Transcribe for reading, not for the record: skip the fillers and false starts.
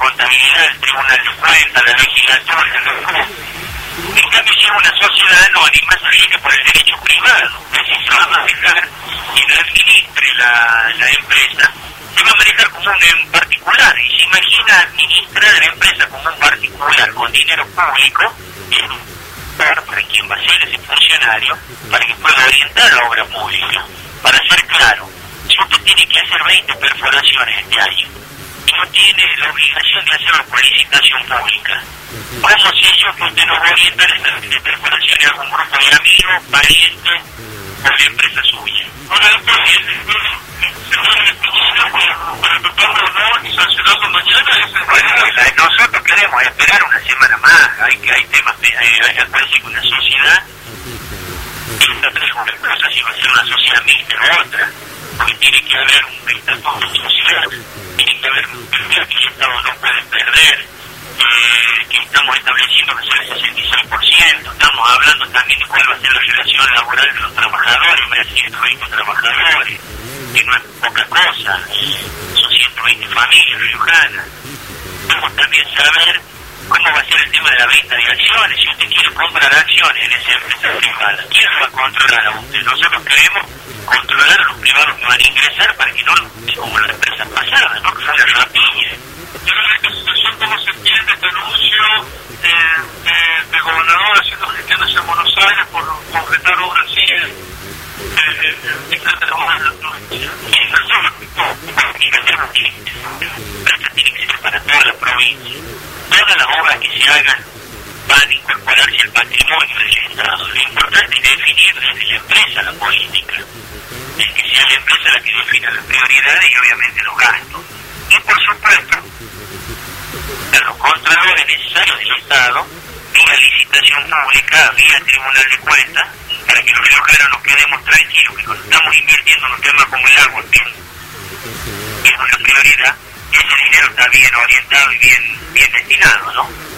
contabilidad, el Tribunal de Cuentas, la legislatura, en cambio, si es una sociedad anónima, se rige por el derecho privado. Es decir, se va a manejar, quien administre la empresa, se va a manejar como un particular. Y se imagina administrar la empresa como un particular con dinero público, para quien va a ser ese funcionario, para que pueda orientar la obra pública. Para ser claro, si usted tiene que hacer 20 perforaciones este año, y no tiene la obligación de hacerlo por licitación pública, ¿cómo si yo que usted nos va a orientar en perforaciones a algún grupo de amigos, parientes o de empresa suya? Ahora, nosotros queremos esperar una semana más. Hay temas, parece que una sociedad una cosa, si va a ser una sociedad mixta o otra, porque tiene que haber un estatuto social, tiene que haber un perfil que el Estado no puede perder, que estamos estableciendo que sea el 66%, estamos hablando también de cuál va a ser la relación laboral de los trabajadores, más de 120 trabajadores, que no es poca cosa, son 120 familias riojanas. Vamos también saber cómo va a ser el tema de la venta de acciones. Si usted quiere comprar acciones en esa empresa privada, ¿quién lo va a controlar a usted? Nosotros queremos controlar a los privados que van a ingresar para que no, como la empresa pasada, ¿no? Que fue una rapiña. Pero en esta situación, ¿cómo se entiende este anuncio del gobernador haciendo gestiones en Buenos Aires por concretar obras así tiene que ser para toda la provincia? Todas las obras que se hagan van a incorporarse al patrimonio del Estado. Lo importante es definir desde la empresa la política, es que sea la empresa la que defina las prioridades y obviamente los gastos. Y por supuesto, los contralores necesarios del Estado, vía licitación pública, vía Tribunal de Cuentas, para que los riojanos nos quedemos tranquilos, que cuando estamos invirtiendo en un tema como el agua, que es una prioridad, ese dinero está bien orientado y bien destinado, ¿no?